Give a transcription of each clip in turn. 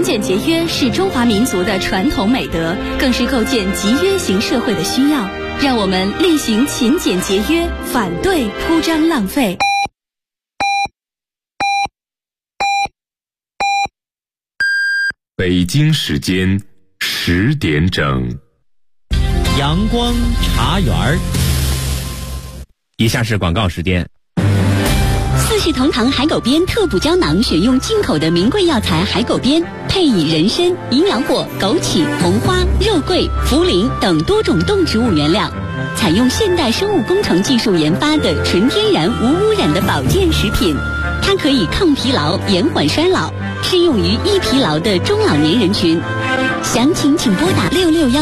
俭节约是中华民族的传统美德，更是构建集约型社会的需要。让我们力行勤俭节约，反对铺张浪费。 北京时间10点整， 阳光茶园。以下是广告时间。 四世同堂海狗鞭特补胶囊，选用进口的名贵药材海狗鞭，配以人参、营养果、枸杞、红花、肉桂、茯苓等多种动植物原料，采用现代生物工程技术研发的纯天然无污染的保健食品。它可以抗疲劳、延缓衰老，适用于易疲劳的中老年人群。详情请拨打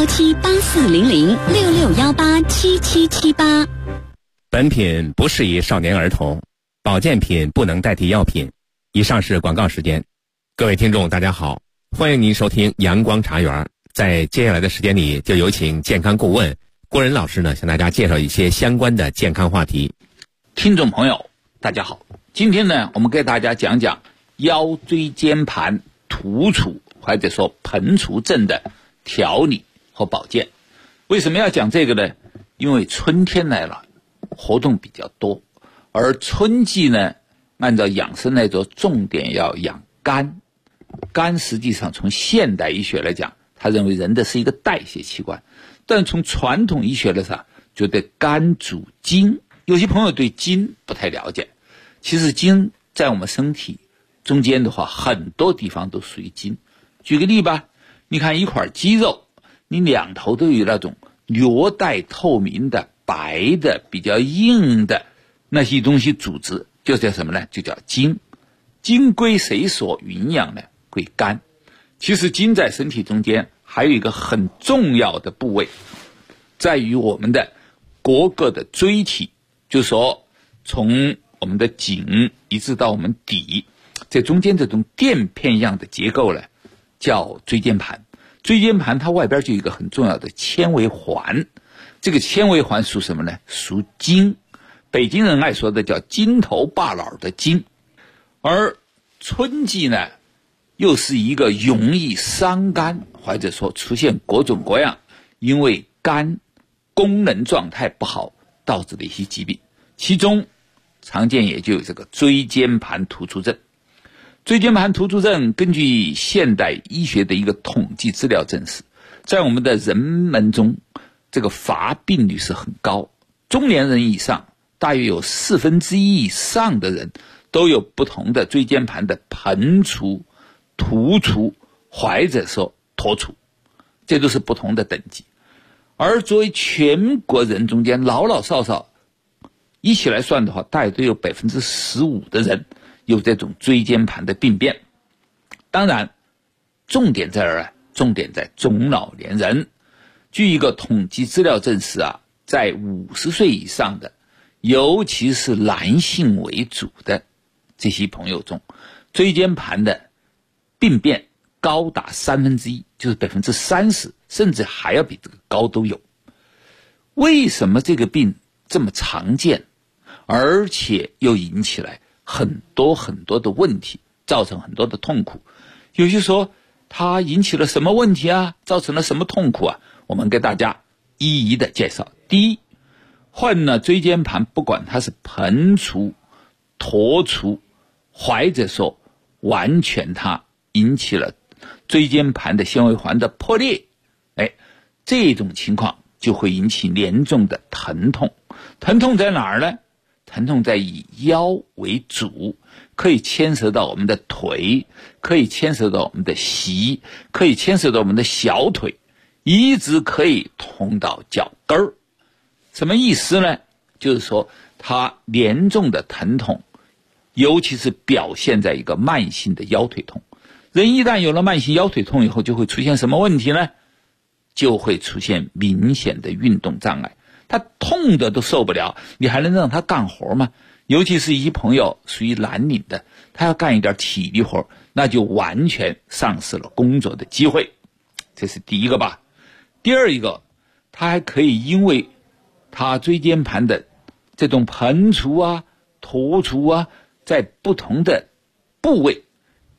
6617840066187778。 本品不适宜少年儿童，保健品不能代替药品。以上是广告时间。各位听众大家好，欢迎您收听阳光茶园。在接下来的时间里，就有请健康顾问郭仁老师呢，向大家介绍一些相关的健康话题。 听众朋友大家好，今天呢，我们给大家讲讲腰椎间盘突出或者说盆除症的调理和保健。为什么要讲这个呢？因为春天来了，活动比较多，而春季呢，按照养生来说，重点要养肝。肝实际上从现代医学来讲，他认为人的是一个代谢器官，但从传统医学来说，觉得肝主筋。有些朋友对筋不太了解，其实筋在我们身体中间的话，很多地方都属于筋。举个例吧，你看一块肌肉，你两头都有那种略带透明的白的比较硬的那些东西组织，就叫什么呢？就叫筋。筋归谁所营养呢？归肝。其实筋在身体中间还有一个很重要的部位，在于我们的各个的椎体，就是说从我们的颈一直到我们底，在中间这种垫片样的结构呢，叫椎间盘。椎间盘它外边就有一个很重要的纤维环，这个纤维环属什么呢？属筋。北京人爱说的叫筋头巴脑的筋。而春季呢，又是一个容易伤肝，或者说出现各种各样因为肝功能状态不好导致的一些疾病，其中常见也就有这个椎间盘突出症。椎间盘突出症根据现代医学的一个统计资料证实，在我们的人们中，这个发病率是很高，中年人以上大约有1/4以上的人都有不同的椎间盘的盆除、突出或者说脱出，这都是不同的等级。而作为全国人中间老老少少一起来算的话，大约都有15%的人有这种椎间盘的病变。当然重点在哪儿？重点在中老年人。据一个统计资料证实啊，在50岁以上的，尤其是男性为主的这些朋友中，椎间盘的病变高达1/3，就是30%，甚至还要比这个高都有。为什么这个病这么常见，而且又引起来很多很多的问题，造成很多的痛苦？有些说它引起了什么问题啊，造成了什么痛苦啊？我们给大家一一的介绍。第一，患了椎间盘，不管它是盆除、脱出，或者说完全它引起了椎间盘的纤维环的破裂，这种情况就会引起严重的疼痛。疼痛在哪儿呢？疼痛在以腰为主，可以牵涉到我们的腿，可以牵涉到我们的膝，可以牵涉到我们的小腿，一直可以痛到脚跟儿。什么意思呢？就是说它严重的疼痛，尤其是表现在一个慢性的腰腿痛。人一旦有了慢性腰腿痛以后，就会出现什么问题呢？就会出现明显的运动障碍。他痛的都受不了，你还能让他干活吗？尤其是一些朋友属于蓝领的，他要干一点体力活，那就完全丧失了工作的机会。这是第一个吧。第二一个，他还可以因为他椎间盘的这种盆除啊、脱除啊，在不同的部位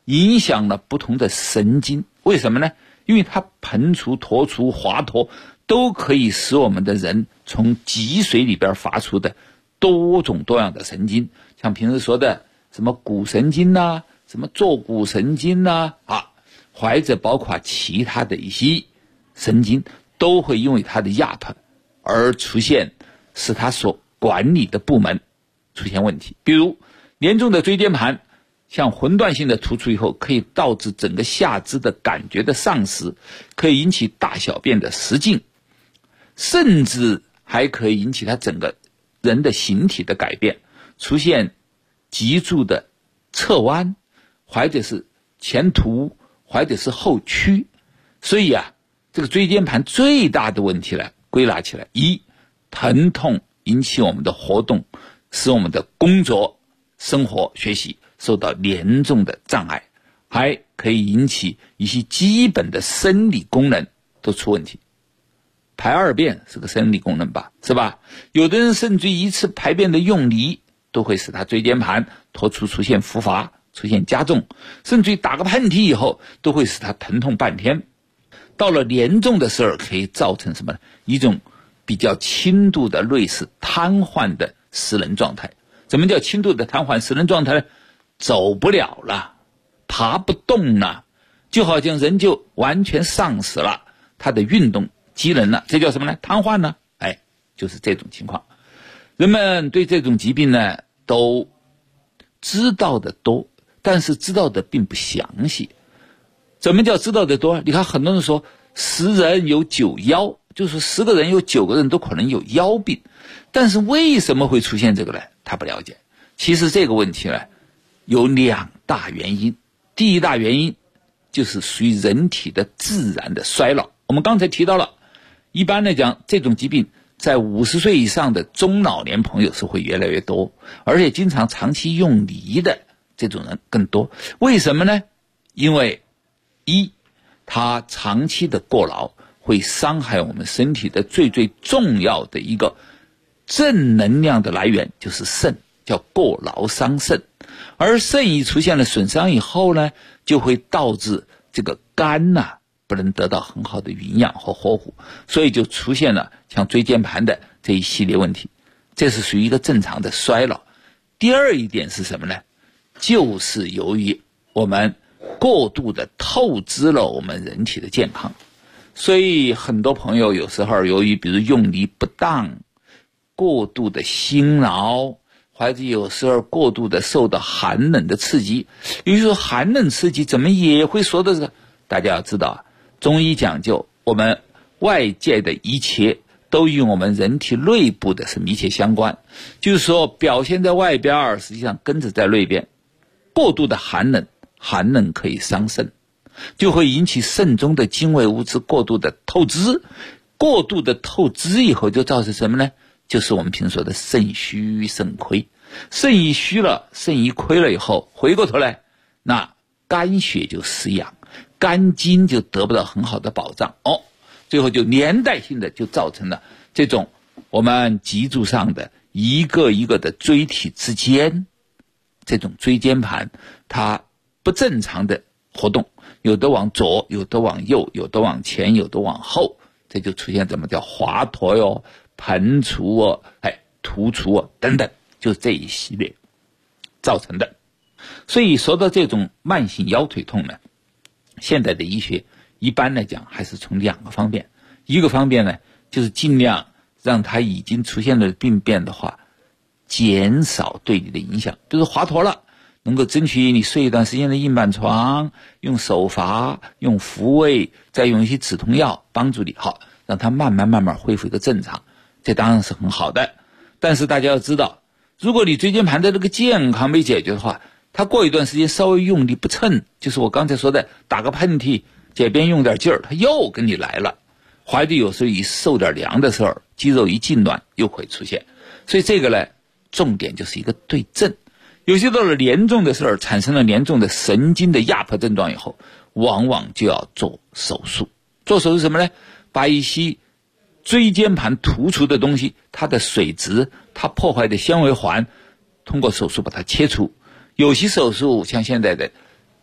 影响了不同的神经。为什么呢？因为它盆除、脱除、滑脱都可以使我们的人从脊髓里边发出的多种多样的神经，像平时说的什么股神经呐、什么坐骨神经呐或者包括其他的一些神经，都会因为它的压迫而出现使它所管理的部门出现问题。比如严重的椎间盘像混乱性的突出以后，可以导致整个下肢的感觉的丧失，可以引起大小便的失禁，甚至还可以引起他整个人的形体的改变，出现脊柱的侧弯，或者是前凸，或者是后屈。所以这个椎间盘最大的问题归纳起来，一，疼痛引起我们的活动，使我们的工作、生活、学习受到严重的障碍，还可以引起一些基本的生理功能都出问题。排二便是个生理功能吧，是吧？有的人甚至一次排便的用力都会使他椎间盘脱出出现复发，出现加重，甚至于打个喷嚏以后都会使他疼痛半天。到了严重的时候，可以造成什么呢？一种比较轻度的类似瘫痪的失能状态。什么叫轻度的瘫痪失能状态呢？走不了了，爬不动了，就好像人就完全丧失了他的运动机能了，这叫什么呢？瘫痪呢？就是这种情况。人们对这种疾病呢都知道的多，但是知道的并不详细。怎么叫知道的多？你看很多人说10人有9腰，就是10个人有9个人都可能有腰病，但是为什么会出现这个呢？他不了解。其实这个问题呢有2大原因。第一大原因就是属于人体的自然的衰老。我们刚才提到了，一般来讲这种疾病在50岁以上的中老年朋友是会越来越多，而且经常长期用力的这种人更多。为什么呢？因为一，他长期的过劳会伤害我们身体的最重要的一个正能量的来源，就是肾，叫过劳伤肾。而肾一出现了损伤以后呢，就会导致这个肝不能得到很好的营养和呵护，所以就出现了像椎间盘的这一系列问题。这是属于一个正常的衰老。第二一点是什么呢？就是由于我们过度的透支了我们人体的健康。所以很多朋友有时候由于比如用力不当，过度的辛劳，或者有时候过度的受到寒冷的刺激。有时候寒冷刺激怎么也会说的是，大家要知道中医讲究我们外界的一切都与我们人体内部的是密切相关，就是说表现在外边实际上根植在内边。过度的寒冷可以伤肾，就会引起肾中的精微物质过度的透支。过度的透支以后就造成什么呢？就是我们平时说的肾虚肾亏。肾一虚了，肾一亏了以后，回过头来那肝血就失养，肝经就得不到很好的保障，最后就连带性的就造成了这种我们脊柱上的一个一个的椎体之间，这种椎间盘它不正常的活动，有的往左，有的往右，有的往前，有的往后，这就出现怎么叫滑脱哟、盆除突出等等，就是这一系列造成的。所以说到这种慢性腰腿痛呢，现在的医学一般来讲还是从2个方面。一个方面呢，就是尽量让它已经出现了病变的话减少对你的影响。比如滑脱了，能够争取你睡一段时间的硬板床，用手法，用复位，再用一些止痛药帮助你，好让它慢慢恢复一个正常，这当然是很好的。但是大家要知道，如果你椎间盘的这个健康没解决的话，它过一段时间稍微用力不称，就是我刚才说的打个喷嚏解便用点劲儿，它又跟你来了。怀的有时候一受点凉的时候，肌肉一痉挛又会出现。所以这个呢，重点就是一个对症。有些到了严重的时候，产生了严重的神经的压迫症状以后，往往就要做手术。做手术什么呢？把一些椎间盘突出的东西，它的水质，它破坏的纤维环，通过手术把它切除。有些手术像现在的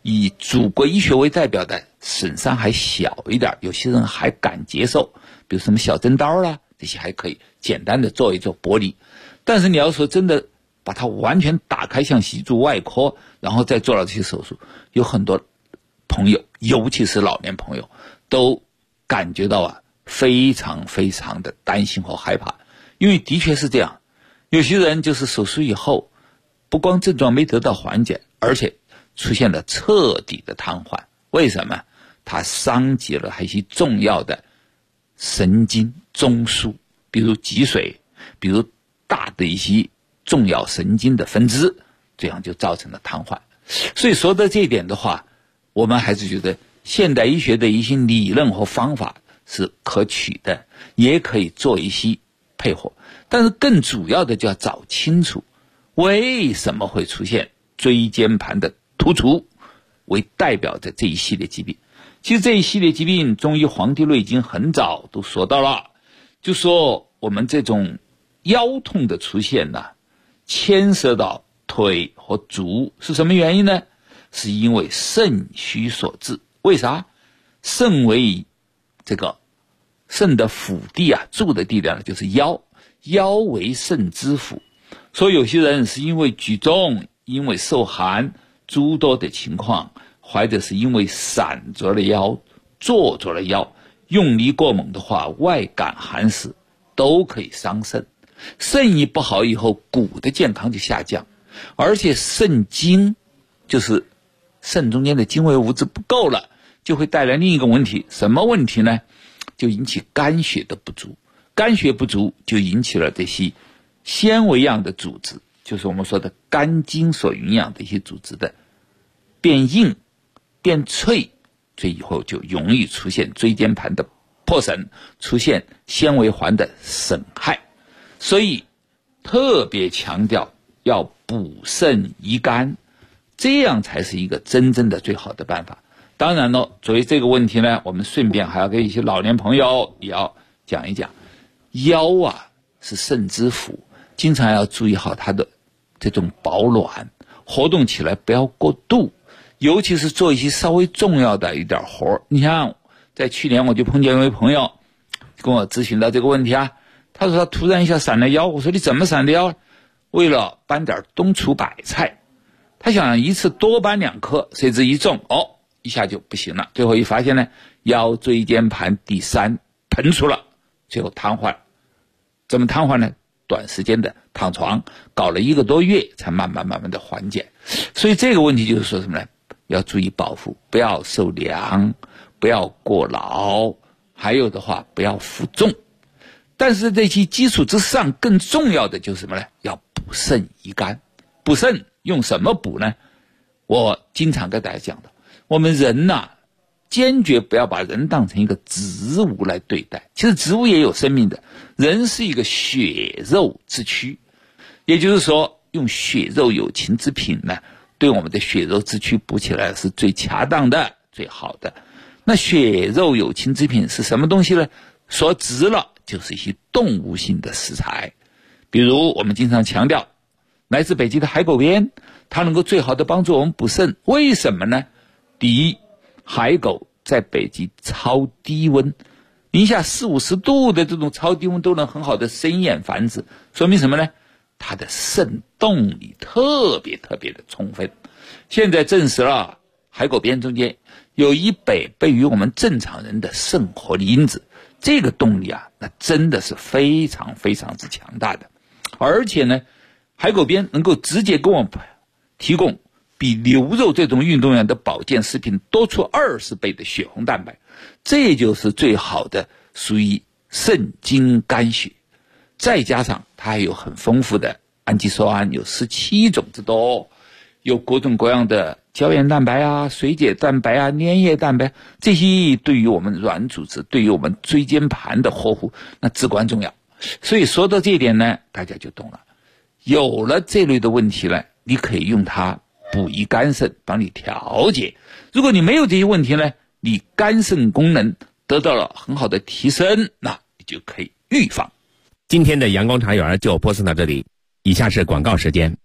以祖国医学为代表的损伤还小一点，有些人还敢接受，比如什么小针刀啦，这些还可以简单的做一做剥离。但是你要说真的把它完全打开，像习主外科，然后再做了这些手术，有很多朋友，尤其是老年朋友，都感觉到非常非常的担心和害怕。因为的确是这样，有些人就是手术以后不光症状没得到缓解，而且出现了彻底的瘫痪。为什么？它伤及了一些重要的神经中枢，比如脊髓，比如大的一些重要神经的分支，这样就造成了瘫痪。所以说到这一点的话，我们还是觉得现代医学的一些理论和方法是可取的，也可以做一些配合，但是更主要的就要找清楚为什么会出现椎间盘的突出为代表的这一系列疾病。其实这一系列疾病中医《黄帝内经》很早都说到了，就说我们这种腰痛的出现呢，牵涉到腿和足，是什么原因呢？是因为肾虚所致。为啥？肾为这个肾的府地住的地方就是腰，腰为肾之府。所以有些人是因为举重，因为受寒诸多的情况，或者是因为闪着了腰，坐着了腰，用力过猛的话，外感寒湿，都可以伤肾。肾一不好以后，骨的健康就下降，而且肾精就是肾中间的精微物质不够了，就会带来另一个问题。什么问题呢？就引起肝血的不足，肝血不足就引起了这些纤维样的组织，就是我们说的肝经所营养的一些组织的变硬变脆，所以以后就容易出现椎间盘的破损，出现纤维环的损害。所以特别强调要补肾益肝，这样才是一个真正的最好的办法。当然了，作为这个问题呢，我们顺便还要给一些老年朋友也要讲一讲，腰是肾之府，经常要注意好它的这种保暖，活动起来不要过度，尤其是做一些稍微重要的一点活。你像在去年我就碰见一位朋友跟我咨询到这个问题他说他突然一下闪了腰，我说你怎么闪的腰？为了搬点冬储白菜，他想一次多搬2颗，谁知一重一下就不行了，最后一发现呢，腰椎间盘第3膨出了，最后瘫痪。怎么瘫痪呢？短时间的躺床，搞了1个多月才慢慢的缓解。所以这个问题就是说什么呢？要注意保护，不要受凉，不要过劳，还有的话不要负重。但是这些基础之上，更重要的就是什么呢？要补肾益肝。补肾用什么补呢？我经常跟大家讲的，我们人坚决不要把人当成一个植物来对待。其实植物也有生命的，人是一个血肉之躯，也就是说用血肉有情之品呢，对我们的血肉之躯补起来是最恰当的最好的。那血肉有情之品是什么东西呢？说直了就是一些动物性的食材，比如我们经常强调来自北极的海狗鞭，它能够最好的帮助我们补肾。为什么呢？第一，海狗在北极超低温，零下40-50度的这种超低温都能很好的生验繁殖，说明什么呢？它的肾动力特别的充分。现在证实了海狗鞭中间有100倍于我们正常人的肾活力因子，这个动力那真的是非常之强大的。而且呢，海狗鞭能够直接给我们提供比牛肉这种运动员的保健食品多出20倍的血红蛋白，这就是最好的属于肾精肝血。再加上它还有很丰富的氨基酸胺，有17种之多，有各种各样的胶原蛋白水解蛋白粘液蛋白，这些对于我们软组织，对于我们椎间盘的呵护那至关重要。所以说到这一点呢，大家就懂了。有了这类的问题呢，你可以用它补益肝肾，帮你调节。如果你没有这些问题呢，你肝肾功能得到了很好的提升，那你就可以预防。 今天的阳光茶园就播送到这里，以下是广告时间。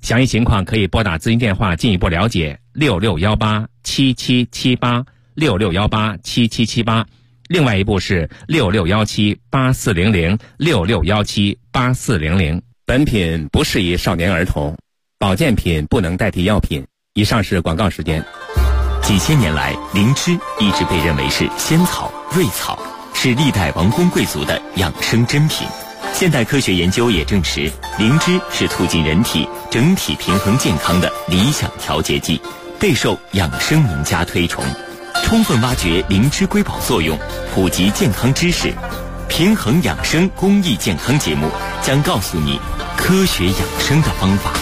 详细情况可以拨打咨询电话进一步了解，66187778，66187778。另外一部是66178400，66178400。本品不适宜少年儿童，保健品不能代替药品。以上是广告时间。 几千年来，灵芝一直被认为是仙草、瑞草，是历代王公贵族的养生珍品。现代科学研究也证实，灵芝是促进人体整体平衡健康的理想调节剂，备受养生名家推崇。充分挖掘灵芝瑰宝作用，普及健康知识，平衡养生公益健康节目将告诉你科学养生的方法。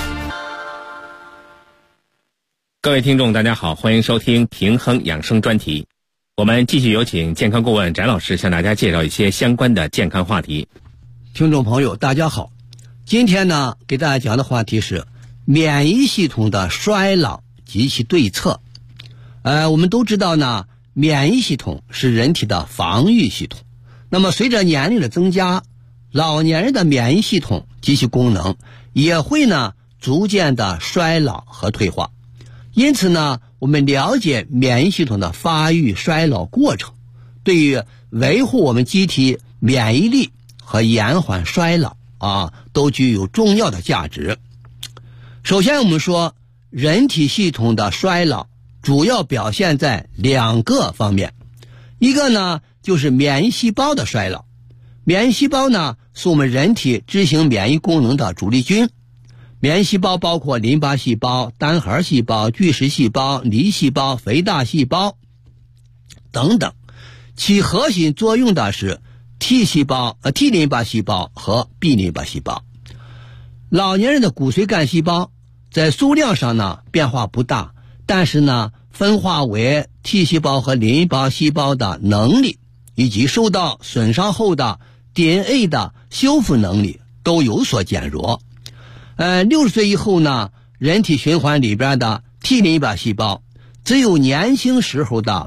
各位听众大家好，欢迎收听平衡养生专题。我们继续有请健康顾问翟老师向大家介绍一些相关的健康话题。 听众朋友大家好，今天呢给大家讲的话题是免疫系统的衰老及其对策。我们都知道呢，免疫系统是人体的防御系统。那么随着年龄的增加，老年人的免疫系统及其功能也会呢逐渐的衰老和退化。因此呢，我们了解免疫系统的发育衰老过程，对于维护我们机体免疫力和延缓衰老都具有重要的价值。首先我们说，人体系统的衰老主要表现在两个方面。一个呢就是免疫细胞的衰老。免疫细胞呢是我们人体执行免疫功能的主力军。免疫细胞包括淋巴细胞、单核细胞、巨噬细胞、梨细胞、肥大细胞等等，其核心作用的是T 淋巴细胞和 B 淋巴细胞。老年人的骨髓干细胞在数量上呢变化不大，但是呢分化为 T 细胞和淋巴细胞的能力以及受到损伤后的 DNA 的修复能力都有所减弱。60岁以后呢，人体循环里边的 T 淋巴细胞只有年轻时候的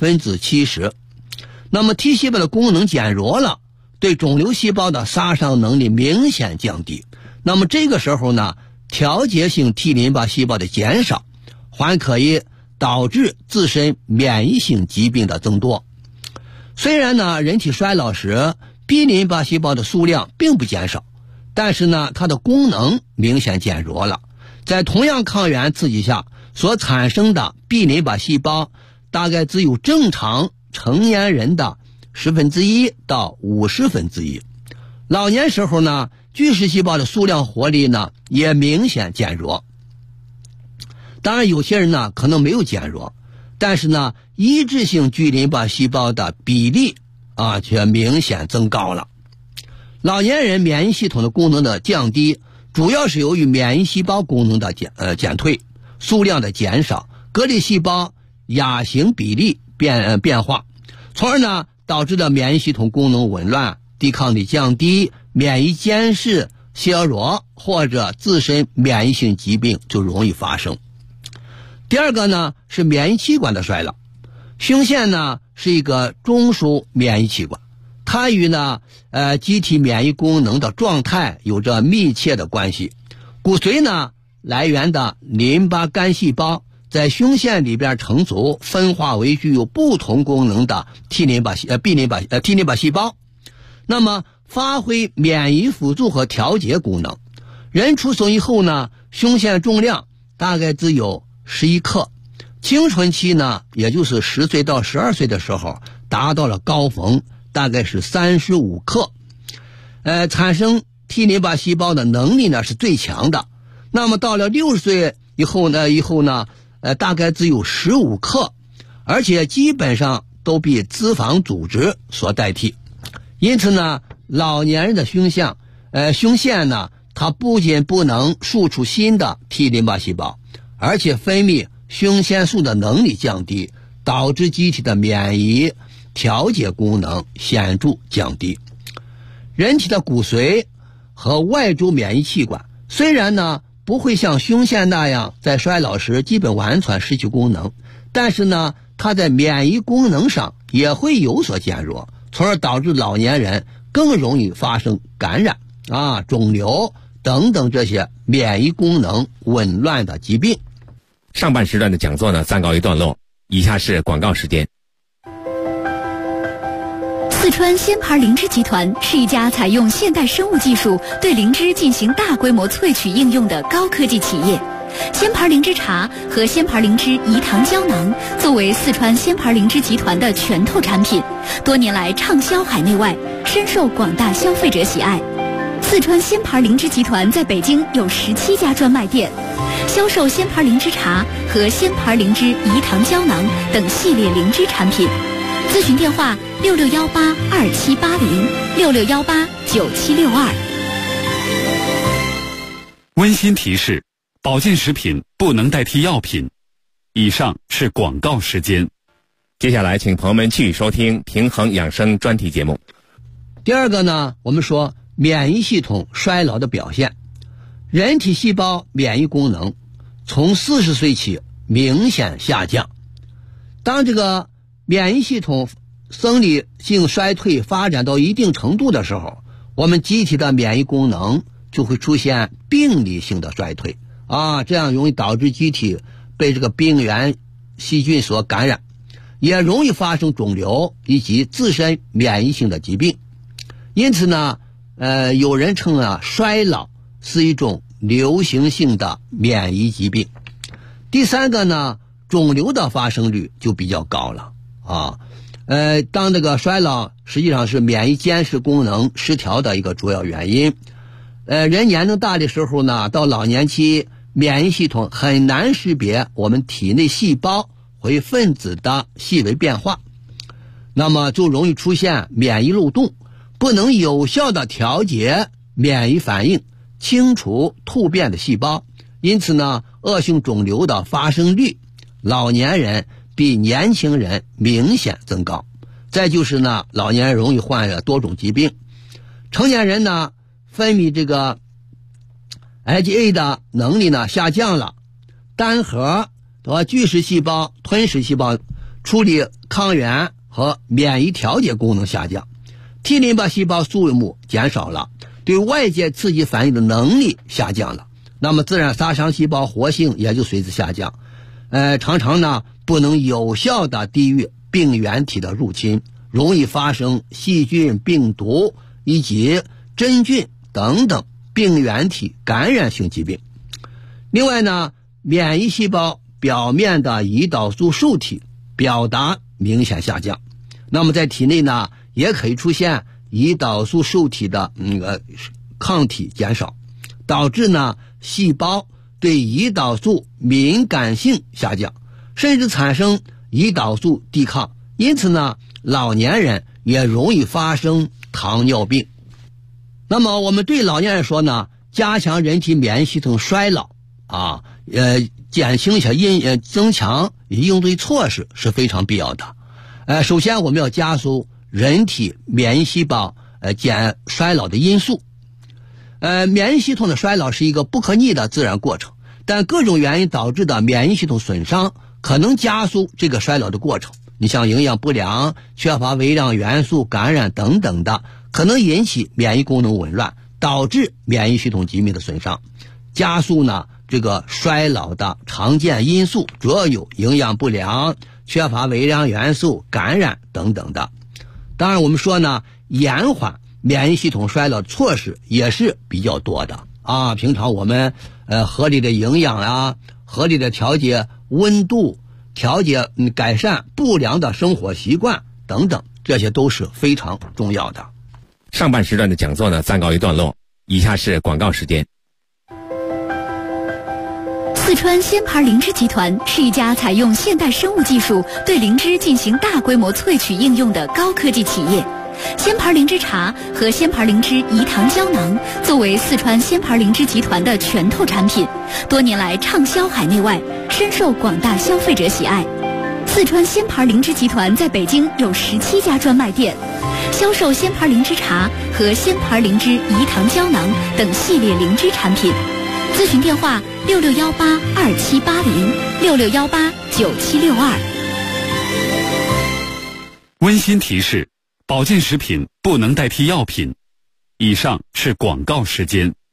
70%。那么 T 细胞的功能减弱了，对肿瘤细胞的杀伤能力明显降低。那么这个时候呢，调节性 T 淋巴细胞的减少，还可以导致自身免疫性疾病的增多。虽然呢，人体衰老时 B 淋巴细胞的数量并不减少，但是呢，它的功能明显减弱了。在同样抗原刺激下所产生的 B 淋巴细胞大概只有正常成年人的1/10到1/50。老年时候呢，巨噬细胞的数量活力呢也明显减弱。当然有些人呢可能没有减弱，但是呢抑制性巨淋巴细胞的比例却明显增高了。老年人免疫系统的功能的降低，主要是由于免疫细胞功能的减退，数量的减少，隔离细胞亚型比例变化，从而呢导致了免疫系统功能紊乱，抵抗力降低，免疫间隙削弱，或者自身免疫性疾病就容易发生。第二个呢是免疫器官的衰老。胸腺呢是一个中枢免疫器官，它与呢机体免疫功能的状态有着密切的关系。骨髓呢来源的淋巴干细胞在胸腺里边成组，分化为具有不同功能的 T 淋巴细胞，那么发挥免疫辅助和调节功能。人出生以后呢，胸腺重量大概只有11克，青春期呢也就是10岁到12岁的时候达到了高峰，大概是35克。产生 T 淋巴细胞的能力呢是最强的。那么到了60岁以后呢大概只有15克，而且基本上都被脂肪组织所代替。因此呢，老年人的胸腺呢，它不仅不能输出新的 T 淋巴细胞，而且分泌胸腺素的能力降低，导致机体的免疫调节功能显著降低。人体的骨髓和外周免疫器官虽然呢不会像胸腺那样在衰老时基本完全失去功能，但是呢它在免疫功能上也会有所减弱，从而导致老年人更容易发生感染肿瘤、 等等这些免疫功能紊乱的疾病。 上半时段的讲座呢暂告一段落，以下是广告时间。 四川仙牌灵芝集团是一家采用现代生物技术对灵芝进行大规模萃取应用的高科技企业。仙牌灵芝茶和仙牌灵芝饴糖胶囊作为四川仙牌灵芝集团的拳头产品，多年来畅销海内外，深受广大消费者喜爱。四川仙牌灵芝集团在北京有17家专卖店，销售仙牌灵芝茶和仙牌灵芝饴糖胶囊等系列灵芝产品。咨询电话66182780，66189762。 温馨提示：保健食品不能代替药品。以上是广告时间。 接下来请朋友们继续收听平衡养生专题节目。 第二个呢，我们说免疫系统衰老的表现。人体细胞免疫功能从40岁起明显下降。当这个免疫系统生理性衰退发展到一定程度的时候，我们机体的免疫功能就会出现病理性的衰退这样容易导致机体被这个病原细菌所感染，也容易发生肿瘤以及自身免疫性的疾病。因此呢，有人称衰老是一种流行性的免疫疾病。第三个呢，肿瘤的发生率就比较高了当这个衰老实际上是免疫监视功能失调的一个主要原因。人年龄大的时候呢，到老年期，免疫系统很难识别我们体内细胞或分子的细微变化，那么就容易出现免疫漏洞，不能有效的调节免疫反应，清除突变的细胞，因此呢，恶性肿瘤的发生率，老年人比年轻人明显增高。再就是呢，老年人容易患多种疾病。成年人呢，分泌这个 IgA 的能力呢下降了，单核和巨噬细胞、吞噬细胞处理抗原和免疫调节功能下降， T 淋巴细胞数目减少了，对外界刺激反应的能力下降了，那么自然杀伤细胞活性也就随之下降。常常呢不能有效的抵御病原体的入侵，容易发生细菌、病毒以及真菌等等病原体感染性疾病。另外呢，免疫细胞表面的胰岛素受体表达明显下降，那么在体内呢也可以出现胰岛素受体的抗体减少，导致呢细胞对胰岛素敏感性下降，甚至产生胰岛素抵抗，因此呢老年人也容易发生糖尿病。那么我们对老年人说呢，加强人体免疫系统衰老减轻一些增强应对措施是非常必要的。首先我们要加速人体免疫细胞衰老的因素。免疫系统的衰老是一个不可逆的自然过程，但各种原因导致的免疫系统损伤可能加速这个衰老的过程。你像营养不良、缺乏微量元素、感染等等的，可能引起免疫功能紊乱，导致免疫系统疾病的损伤。加速呢这个衰老的常见因素主要有营养不良、缺乏微量元素、感染等等的。当然我们说呢，延缓免疫系统衰老的措施也是比较多的平常我们合理的营养合理的调节温度，调节改善不良的生活习惯等等，这些都是非常重要的。 上半时段的讲座呢暂告一段落，以下是广告时间。 四川仙牌灵芝集团是一家采用现代生物技术对灵芝进行大规模萃取应用的高科技企业。仙牌灵芝茶和仙牌灵芝饴糖胶囊作为四川仙牌灵芝集团的拳头产品，多年来畅销海内外，深受广大消费者喜爱。四川仙牌灵芝集团在北京有17家专卖店，销售仙牌灵芝茶和仙牌灵芝饴糖胶囊等系列灵芝产品。咨询电话66182780，66189762。 温馨提示：保健食品不能代替药品。以上是广告时间。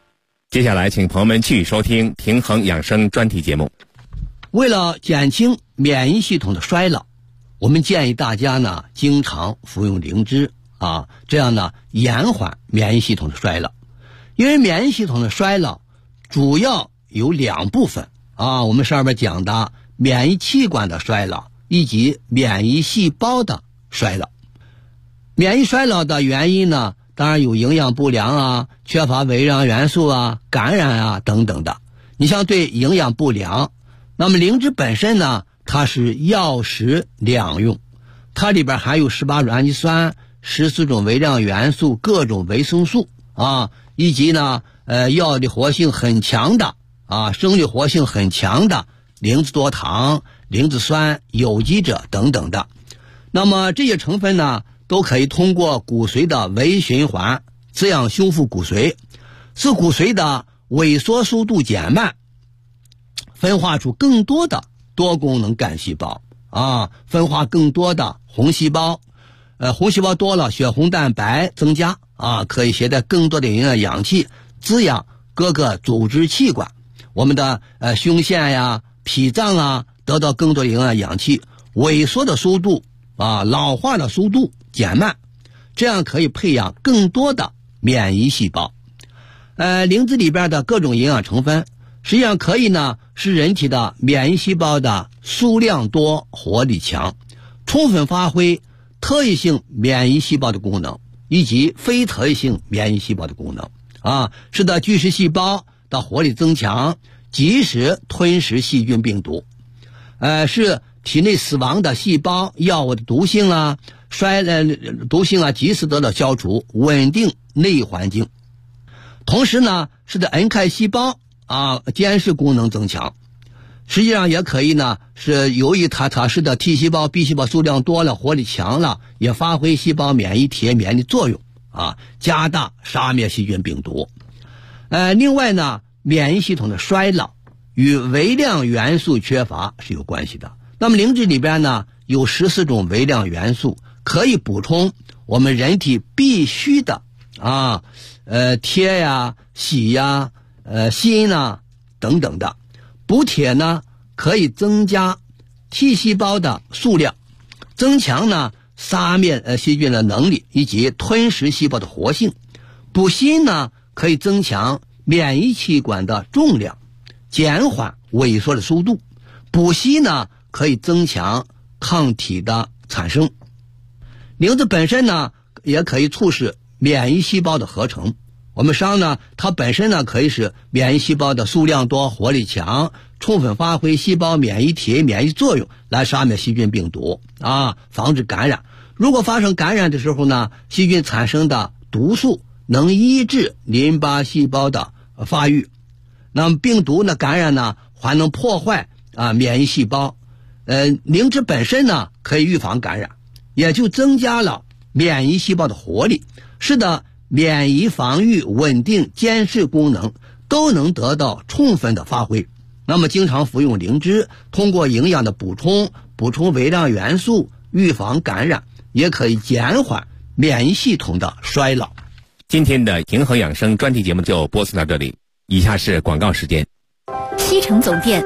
接下来，请朋友们继续收听平衡养生专题节目。 为了减轻免疫系统的衰老，我们建议大家呢经常服用灵芝这样呢延缓免疫系统的衰老。因为免疫系统的衰老主要有两部分我们上面讲的免疫器官的衰老以及免疫细胞的衰老。免疫衰老的原因呢，当然有营养不良缺乏微量元素感染等等的。你像对营养不良，那么灵芝本身呢，它是药食两用，它里边含有18种氨基酸、14种微量元素、各种维生素以及呢药理活性很强的生理活性很强的灵芝多糖、灵芝酸、有机质等等的。那么这些成分呢，都可以通过骨髓的微循环滋养修复骨髓，使骨髓的萎缩速度减慢，分化出更多的多功能干细胞分化更多的红细胞，红细胞多了，血红蛋白增加可以携带更多的营养氧气，滋养各个组织器官。我们的胸腺脾脏得到更多的营养氧气，萎缩的速度老化的速度减慢，这样可以培养更多的免疫细胞。灵芝里边的各种营养成分实际上可以呢使人体的免疫细胞的数量多、活力强，充分发挥特异性免疫细胞的功能以及非特异性免疫细胞的功能使得巨噬细胞的活力增强，及时吞噬细菌病毒，使体内死亡的细胞、药物的毒性毒性及时得到消除，稳定内环境。同时呢，使得 NK 细胞监视功能增强。实际上也可以呢，是由于它使得 T 细胞、B 细胞数量多了，活力强了，也发挥细胞免疫体免疫作用加大杀灭细菌病毒。另外呢，免疫系统的衰老与微量元素缺乏是有关系的。那么灵芝里边呢有14种微量元素，可以补充我们人体必须的铁硒锌等等的。补铁呢可以增加 T 细胞的数量，增强呢杀灭细菌的能力以及吞噬细胞的活性。补锌呢可以增强免疫器官的重量，减缓萎缩的速度。补硒呢可以增强抗体的产生。灵芝本身呢也可以促使免疫细胞的合成。我们它本身呢可以使免疫细胞的数量多、活力强，充分发挥细胞免疫体免疫作用，来杀灭细菌病毒防止感染。如果发生感染的时候呢，细菌产生的毒素能抑制淋巴细胞的发育，那么病毒呢感染呢还能破坏免疫细胞。灵芝本身呢可以预防感染，也就增加了免疫细胞的活力，使得免疫防御、稳定、监视功能都能得到充分的发挥。那么经常服用灵芝，通过营养的补充微量元素，预防感染，也可以减缓免疫系统的衰老。 今天的平衡养生专题节目就播送到这里，以下是广告时间。 西城总店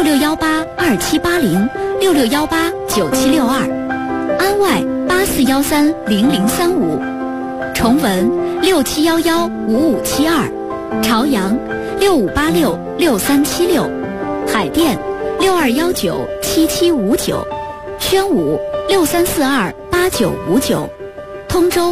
6618278066189762，安外84130035，崇文67115572，朝阳65866376，海淀62197759，宣武63428959，通州